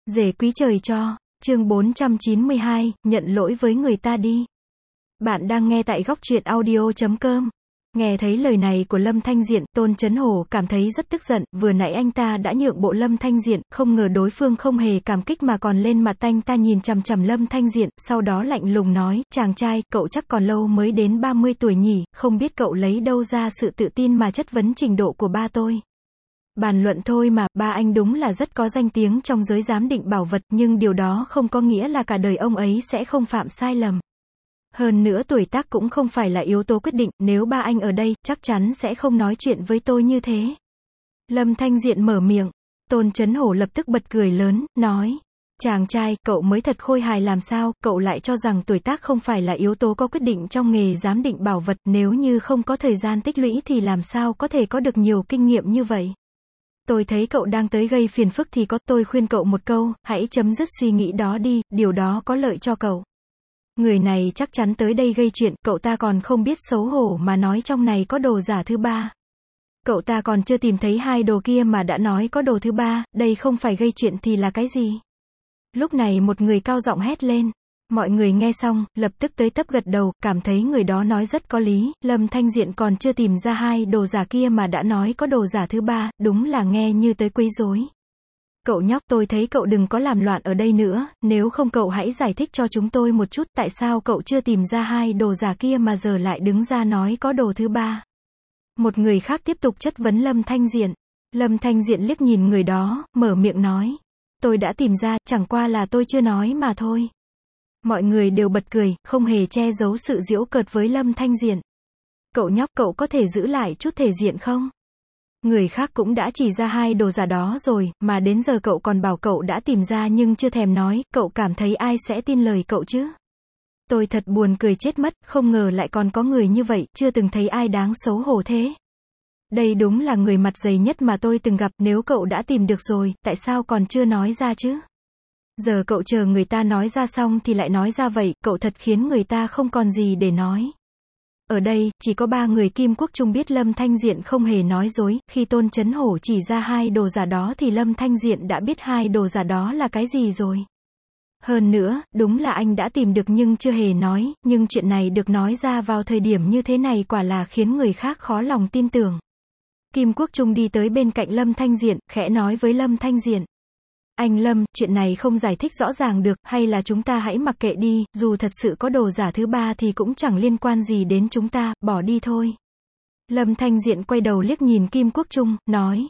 Rể quý trời cho, chương 492, nhận lỗi với người ta đi. Bạn đang nghe tại góc truyện audio.com. Nghe thấy lời này của Lâm Thanh Diện, Tôn Chấn Hổ cảm thấy rất tức giận, vừa nãy anh ta đã nhượng bộ Lâm Thanh Diện, không ngờ đối phương không hề cảm kích mà còn lên mặt anh ta nhìn chằm chằm Lâm Thanh Diện, sau đó lạnh lùng nói, chàng trai, cậu chắc còn lâu mới đến 30 tuổi nhỉ, không biết cậu lấy đâu ra sự tự tin mà chất vấn trình độ của ba tôi. Bàn luận thôi mà, ba anh đúng là rất có danh tiếng trong giới giám định bảo vật, nhưng điều đó không có nghĩa là cả đời ông ấy sẽ không phạm sai lầm. Hơn nữa tuổi tác cũng không phải là yếu tố quyết định, nếu ba anh ở đây, chắc chắn sẽ không nói chuyện với tôi như thế. Lâm Thanh Diện mở miệng, Tôn Chấn Hổ lập tức bật cười lớn, nói, chàng trai, cậu mới thật khôi hài làm sao, cậu lại cho rằng tuổi tác không phải là yếu tố có quyết định trong nghề giám định bảo vật, nếu như không có thời gian tích lũy thì làm sao có thể có được nhiều kinh nghiệm như vậy. Tôi thấy cậu đang tới gây phiền phức thì tôi khuyên cậu một câu, hãy chấm dứt suy nghĩ đó đi, điều đó có lợi cho cậu. Người này chắc chắn tới đây gây chuyện, cậu ta còn không biết xấu hổ mà nói trong này có đồ giả thứ ba. Cậu ta còn chưa tìm thấy hai đồ kia mà đã nói có đồ thứ ba, đây không phải gây chuyện thì là cái gì? Lúc này một người cao giọng hét lên. Mọi người nghe xong, lập tức tới tấp gật đầu, cảm thấy người đó nói rất có lý, Lâm Thanh Diện còn chưa tìm ra hai đồ giả kia mà đã nói có đồ giả thứ ba, đúng là nghe như tới quấy rối. Cậu nhóc, tôi thấy cậu đừng có làm loạn ở đây nữa, nếu không cậu hãy giải thích cho chúng tôi một chút, tại sao cậu chưa tìm ra hai đồ giả kia mà giờ lại đứng ra nói có đồ thứ ba. Một người khác tiếp tục chất vấn Lâm Thanh Diện. Lâm Thanh Diện liếc nhìn người đó, mở miệng nói, tôi đã tìm ra, chẳng qua là tôi chưa nói mà thôi. Mọi người đều bật cười, không hề che giấu sự giễu cợt với Lâm Thanh Diện. Cậu nhóc, cậu có thể giữ lại chút thể diện không? Người khác cũng đã chỉ ra hai đồ giả đó rồi, mà đến giờ cậu còn bảo cậu đã tìm ra nhưng chưa thèm nói, cậu cảm thấy ai sẽ tin lời cậu chứ? Tôi thật buồn cười chết mất, không ngờ lại còn có người như vậy, chưa từng thấy ai đáng xấu hổ thế. Đây đúng là người mặt dày nhất mà tôi từng gặp, nếu cậu đã tìm được rồi, tại sao còn chưa nói ra chứ? Giờ cậu chờ người ta nói ra xong thì lại nói ra vậy, cậu thật khiến người ta không còn gì để nói. Ở đây, chỉ có ba người Kim Quốc Trung biết Lâm Thanh Diện không hề nói dối, khi Tôn Chấn Hổ chỉ ra hai đồ giả đó thì Lâm Thanh Diện đã biết hai đồ giả đó là cái gì rồi. Hơn nữa, đúng là anh đã tìm được nhưng chưa hề nói, nhưng chuyện này được nói ra vào thời điểm như thế này quả là khiến người khác khó lòng tin tưởng. Kim Quốc Trung đi tới bên cạnh Lâm Thanh Diện, khẽ nói với Lâm Thanh Diện. Anh Lâm, chuyện này không giải thích rõ ràng được, hay là chúng ta hãy mặc kệ đi, dù thật sự có đồ giả thứ ba thì cũng chẳng liên quan gì đến chúng ta, bỏ đi thôi. Lâm Thanh Diện quay đầu liếc nhìn Kim Quốc Trung, nói.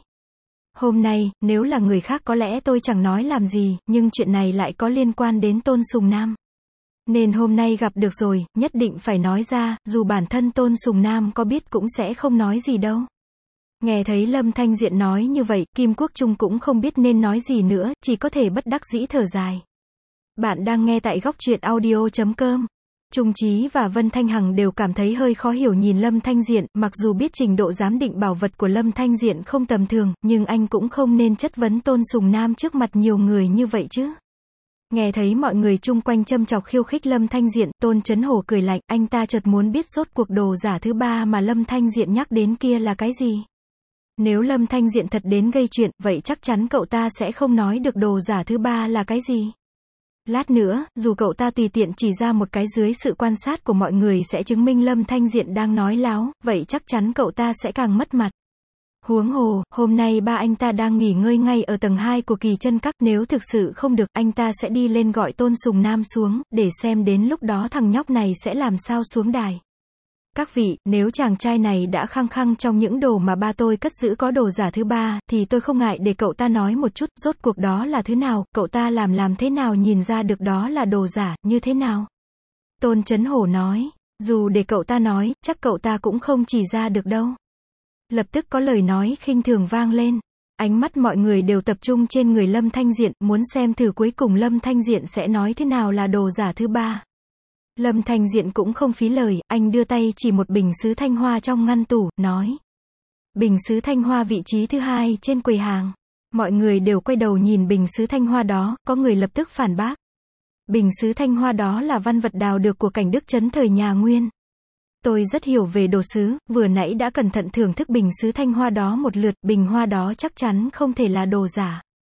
Hôm nay, nếu là người khác có lẽ tôi chẳng nói làm gì, nhưng chuyện này lại có liên quan đến Tôn Sùng Nam. Nên hôm nay gặp được rồi, nhất định phải nói ra, dù bản thân Tôn Sùng Nam có biết cũng sẽ không nói gì đâu. Nghe thấy Lâm Thanh Diện nói như vậy, Kim Quốc Trung cũng không biết nên nói gì nữa, chỉ có thể bất đắc dĩ thở dài. Bạn đang nghe tại góc truyện audio.com. Trung Chí và Vân Thanh Hằng đều cảm thấy hơi khó hiểu nhìn Lâm Thanh Diện, mặc dù biết trình độ giám định bảo vật của Lâm Thanh Diện không tầm thường, nhưng anh cũng không nên chất vấn Tôn Sùng Nam trước mặt nhiều người như vậy chứ. Nghe thấy mọi người chung quanh châm chọc khiêu khích Lâm Thanh Diện, Tôn Chấn Hổ cười lạnh, anh ta chợt muốn biết rốt cuộc đồ giả thứ ba mà Lâm Thanh Diện nhắc đến kia là cái gì. Nếu Lâm Thanh Diện thật đến gây chuyện, vậy chắc chắn cậu ta sẽ không nói được đồ giả thứ ba là cái gì. Lát nữa, dù cậu ta tùy tiện chỉ ra một cái dưới sự quan sát của mọi người sẽ chứng minh Lâm Thanh Diện đang nói láo, vậy chắc chắn cậu ta sẽ càng mất mặt. Huống hồ, hôm nay ba anh ta đang nghỉ ngơi ngay ở tầng 2 của Kỳ Chân Các, nếu thực sự không được, anh ta sẽ đi lên gọi Tôn Sùng Nam xuống, để xem đến lúc đó thằng nhóc này sẽ làm sao xuống đài. Các vị, nếu chàng trai này đã khăng khăng trong những đồ mà ba tôi cất giữ có đồ giả thứ ba, thì tôi không ngại để cậu ta nói một chút, rốt cuộc đó là thứ nào, cậu ta làm thế nào nhìn ra được đó là đồ giả, như thế nào? Tôn Chấn Hổ nói, dù để cậu ta nói, chắc cậu ta cũng không chỉ ra được đâu. Lập tức có lời nói khinh thường vang lên. Ánh mắt mọi người đều tập trung trên người Lâm Thanh Diện, muốn xem thử cuối cùng Lâm Thanh Diện sẽ nói thế nào là đồ giả thứ ba. Lâm Thanh Diện cũng không phí lời, anh đưa tay chỉ một bình sứ thanh hoa trong ngăn tủ, nói. Bình sứ thanh hoa vị trí thứ hai trên quầy hàng. Mọi người đều quay đầu nhìn bình sứ thanh hoa đó, có người lập tức phản bác. Bình sứ thanh hoa đó là văn vật đào được của cảnh Đức Trấn thời nhà Nguyên. Tôi rất hiểu về đồ sứ, vừa nãy đã cẩn thận thưởng thức bình sứ thanh hoa đó một lượt, bình hoa đó chắc chắn không thể là đồ giả.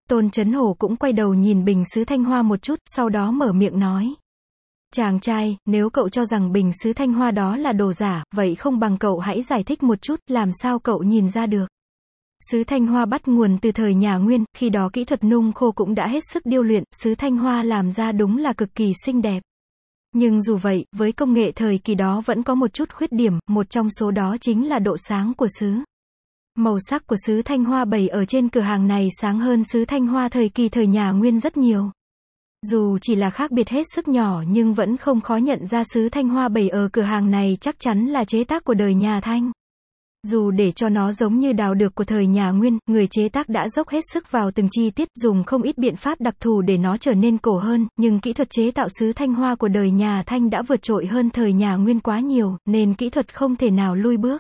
Tôn Chấn Hổ cũng quay đầu nhìn bình sứ thanh hoa một chút, sau đó mở miệng nói. Chàng trai, nếu cậu cho rằng bình sứ thanh hoa đó là đồ giả, vậy không bằng cậu hãy giải thích một chút, làm sao cậu nhìn ra được. Sứ thanh hoa bắt nguồn từ thời nhà Nguyên, khi đó kỹ thuật nung khô cũng đã hết sức điêu luyện, sứ thanh hoa làm ra đúng là cực kỳ xinh đẹp. Nhưng dù vậy, với công nghệ thời kỳ đó vẫn có một chút khuyết điểm, một trong số đó chính là độ sáng của sứ. Màu sắc của sứ thanh hoa bày ở trên cửa hàng này sáng hơn sứ thanh hoa thời kỳ thời nhà Nguyên rất nhiều. Dù chỉ là khác biệt hết sức nhỏ nhưng vẫn không khó nhận ra sứ thanh hoa bày ở cửa hàng này chắc chắn là chế tác của đời nhà Thanh. Dù để cho nó giống như đào được của thời nhà Nguyên, người chế tác đã dốc hết sức vào từng chi tiết, dùng không ít biện pháp đặc thù để nó trở nên cổ hơn, nhưng kỹ thuật chế tạo sứ thanh hoa của đời nhà Thanh đã vượt trội hơn thời nhà Nguyên quá nhiều, nên kỹ thuật không thể nào lui bước.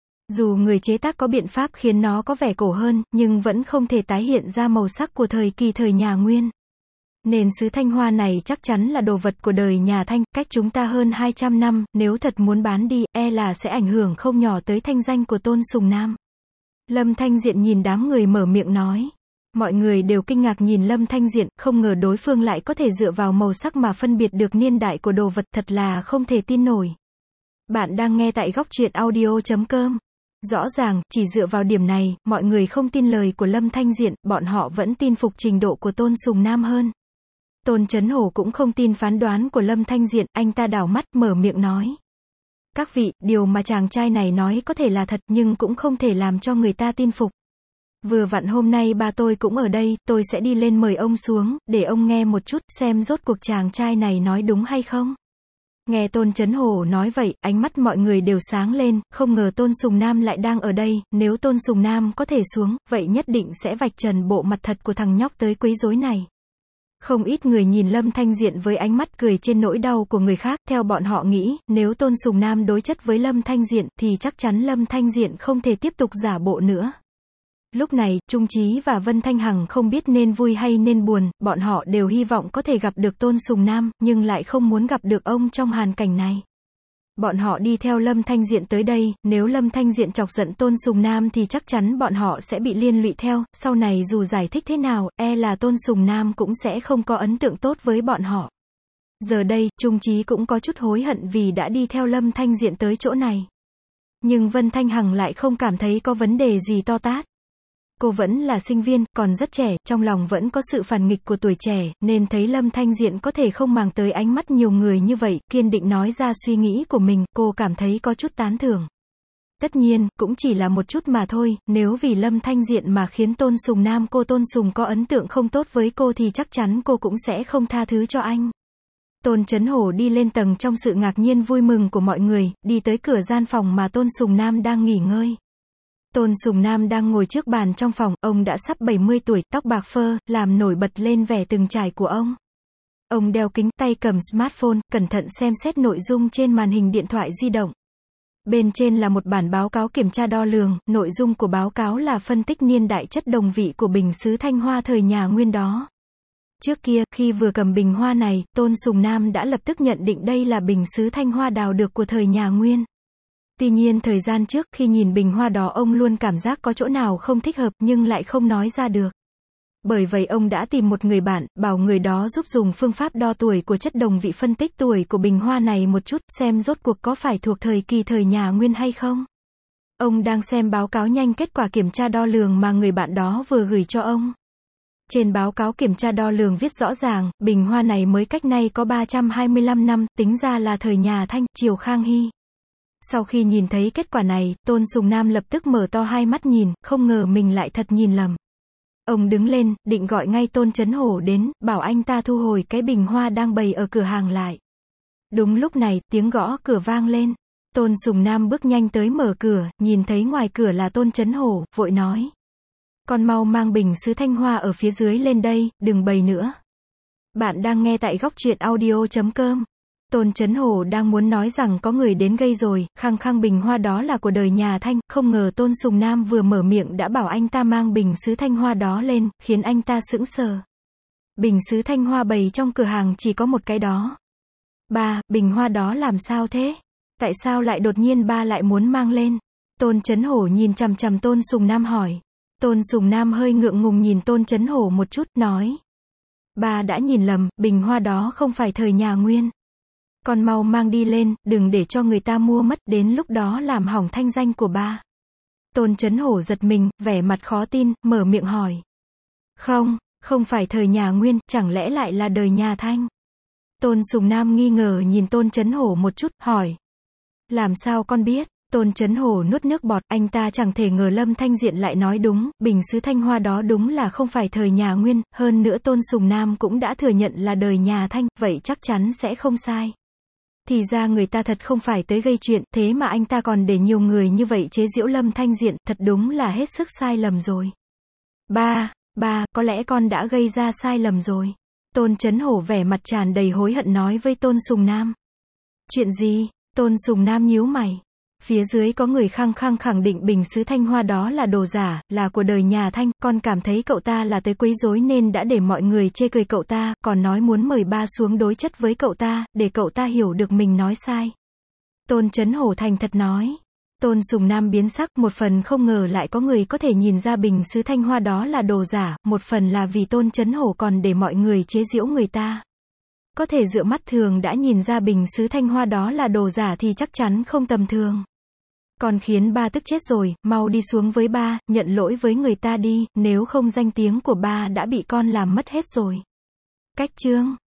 Dù người chế tác có biện pháp khiến nó có vẻ cổ hơn, nhưng vẫn không thể tái hiện ra màu sắc của thời kỳ thời nhà Nguyên. Nên sứ thanh hoa này chắc chắn là đồ vật của đời nhà Thanh, cách chúng ta hơn 200 năm, nếu thật muốn bán đi, là sẽ ảnh hưởng không nhỏ tới thanh danh của Tôn Sùng Nam. Lâm Thanh Diện nhìn đám người mở miệng nói. Mọi người đều kinh ngạc nhìn Lâm Thanh Diện, không ngờ đối phương lại có thể dựa vào màu sắc mà phân biệt được niên đại của đồ vật, thật là không thể tin nổi. Bạn đang nghe tại góc truyện audio.com. Rõ ràng, chỉ dựa vào điểm này, mọi người không tin lời của Lâm Thanh Diện, bọn họ vẫn tin phục trình độ của Tôn Sùng Nam hơn. Tôn Chấn Hổ cũng không tin phán đoán của Lâm Thanh Diện, anh ta đảo mắt, mở miệng nói. Các vị, điều mà chàng trai này nói có thể là thật, nhưng cũng không thể làm cho người ta tin phục. Vừa vặn hôm nay ba tôi cũng ở đây, tôi sẽ đi lên mời ông xuống, để ông nghe một chút, xem rốt cuộc chàng trai này nói đúng hay không. Nghe Tôn Chấn Hổ nói vậy, ánh mắt mọi người đều sáng lên, không ngờ Tôn Sùng Nam lại đang ở đây, nếu Tôn Sùng Nam có thể xuống, vậy nhất định sẽ vạch trần bộ mặt thật của thằng nhóc tới quấy rối này. Không ít người nhìn Lâm Thanh Diện với ánh mắt cười trên nỗi đau của người khác, theo bọn họ nghĩ, nếu Tôn Sùng Nam đối chất với Lâm Thanh Diện, thì chắc chắn Lâm Thanh Diện không thể tiếp tục giả bộ nữa. Lúc này, Trung Chí và Vân Thanh Hằng không biết nên vui hay nên buồn, bọn họ đều hy vọng có thể gặp được Tôn Sùng Nam, nhưng lại không muốn gặp được ông trong hoàn cảnh này. Bọn họ đi theo Lâm Thanh Diện tới đây, nếu Lâm Thanh Diện chọc giận Tôn Sùng Nam thì chắc chắn bọn họ sẽ bị liên lụy theo, sau này dù giải thích thế nào, là Tôn Sùng Nam cũng sẽ không có ấn tượng tốt với bọn họ. Giờ đây, Trung Chí cũng có chút hối hận vì đã đi theo Lâm Thanh Diện tới chỗ này. Nhưng Vân Thanh Hằng lại không cảm thấy có vấn đề gì to tát. Cô vẫn là sinh viên, còn rất trẻ, trong lòng vẫn có sự phản nghịch của tuổi trẻ, nên thấy Lâm Thanh Diện có thể không màng tới ánh mắt nhiều người như vậy, kiên định nói ra suy nghĩ của mình, cô cảm thấy có chút tán thưởng. Tất nhiên, cũng chỉ là một chút mà thôi, nếu vì Lâm Thanh Diện mà khiến Tôn Sùng Nam Tôn Sùng có ấn tượng không tốt với cô thì chắc chắn cô cũng sẽ không tha thứ cho anh. Tôn Chấn Hổ đi lên tầng trong sự ngạc nhiên vui mừng của mọi người, đi tới cửa gian phòng mà Tôn Sùng Nam đang nghỉ ngơi. Tôn Sùng Nam đang ngồi trước bàn trong phòng, ông đã sắp 70 tuổi, tóc bạc phơ, làm nổi bật lên vẻ từng trải của ông. Ông đeo kính, tay cầm smartphone, cẩn thận xem xét nội dung trên màn hình điện thoại di động. Bên trên là một bản báo cáo kiểm tra đo lường, nội dung của báo cáo là phân tích niên đại chất đồng vị của bình sứ thanh hoa thời nhà Nguyên đó. Trước kia, khi vừa cầm bình hoa này, Tôn Sùng Nam đã lập tức nhận định đây là bình sứ thanh hoa đào được của thời nhà Nguyên. Tuy nhiên thời gian trước khi nhìn bình hoa đó ông luôn cảm giác có chỗ nào không thích hợp nhưng lại không nói ra được. Bởi vậy ông đã tìm một người bạn, bảo người đó giúp dùng phương pháp đo tuổi của chất đồng vị phân tích tuổi của bình hoa này một chút, xem rốt cuộc có phải thuộc thời kỳ thời nhà Nguyên hay không. Ông đang xem báo cáo nhanh kết quả kiểm tra đo lường mà người bạn đó vừa gửi cho ông. Trên báo cáo kiểm tra đo lường viết rõ ràng, bình hoa này mới cách nay có 325 năm, tính ra là thời nhà Thanh, triều Khang Hy. Sau khi nhìn thấy kết quả này, Tôn Sùng Nam lập tức mở to hai mắt nhìn, không ngờ mình lại thật nhìn lầm. Ông đứng lên, định gọi ngay Tôn Chấn Hổ đến, bảo anh ta thu hồi cái bình hoa đang bày ở cửa hàng lại. Đúng lúc này, tiếng gõ cửa vang lên. Tôn Sùng Nam bước nhanh tới mở cửa, nhìn thấy ngoài cửa là Tôn Chấn Hổ, vội nói. Con mau mang bình sứ thanh hoa ở phía dưới lên đây, đừng bày nữa. Bạn đang nghe tại góc truyện audio.com. Tôn Chấn Hổ đang muốn nói rằng có người đến gây rồi, khăng khăng bình hoa đó là của đời nhà Thanh, không ngờ Tôn Sùng Nam vừa mở miệng đã bảo anh ta mang bình sứ thanh hoa đó lên, khiến anh ta sững sờ. Bình sứ thanh hoa bày trong cửa hàng chỉ có một cái đó. Ba, bình hoa đó làm sao thế? Tại sao lại đột nhiên ba lại muốn mang lên? Tôn Chấn Hổ nhìn chằm chằm Tôn Sùng Nam hỏi. Tôn Sùng Nam hơi ngượng ngùng nhìn Tôn Chấn Hổ một chút, nói. Ba đã nhìn lầm, bình hoa đó không phải thời nhà Nguyên. Con mau mang đi lên, đừng để cho người ta mua mất, đến lúc đó làm hỏng thanh danh của ba. Tôn Chấn Hổ giật mình, vẻ mặt khó tin, mở miệng hỏi. Không phải thời nhà Nguyên, chẳng lẽ lại là đời nhà Thanh? Tôn Sùng Nam nghi ngờ nhìn Tôn Chấn Hổ một chút, hỏi. Làm sao con biết? Tôn Chấn Hổ nuốt nước bọt, anh ta chẳng thể ngờ Lâm Thanh Diện lại nói đúng, bình sứ Thanh Hoa đó đúng là không phải thời nhà Nguyên, hơn nữa Tôn Sùng Nam cũng đã thừa nhận là đời nhà Thanh, vậy chắc chắn sẽ không sai. Thì ra người ta thật không phải tới gây chuyện, thế mà anh ta còn để nhiều người như vậy chế giễu Lâm Thanh Diện, thật đúng là hết sức sai lầm rồi. Ba, có lẽ con đã gây ra sai lầm rồi. Tôn Chấn Hổ vẻ mặt tràn đầy hối hận nói với Tôn Sùng Nam. Chuyện gì? Tôn Sùng Nam nhíu mày. Phía dưới có người khăng khẳng định bình sứ Thanh Hoa đó là đồ giả, là của đời nhà Thanh, con cảm thấy cậu ta là tới quấy rối nên đã để mọi người chê cười cậu ta, còn nói muốn mời ba xuống đối chất với cậu ta, để cậu ta hiểu được mình nói sai. Tôn Chấn Hổ thành thật nói. Tôn Sùng Nam biến sắc, một phần không ngờ lại có người có thể nhìn ra bình sứ Thanh Hoa đó là đồ giả, một phần là vì Tôn Chấn Hổ còn để mọi người chế giễu người ta. Có thể dựa mắt thường đã nhìn ra bình sứ Thanh Hoa đó là đồ giả thì chắc chắn không tầm thường. Con khiến ba tức chết rồi, mau đi xuống với ba, nhận lỗi với người ta đi, nếu không danh tiếng của ba đã bị con làm mất hết rồi. Cách chương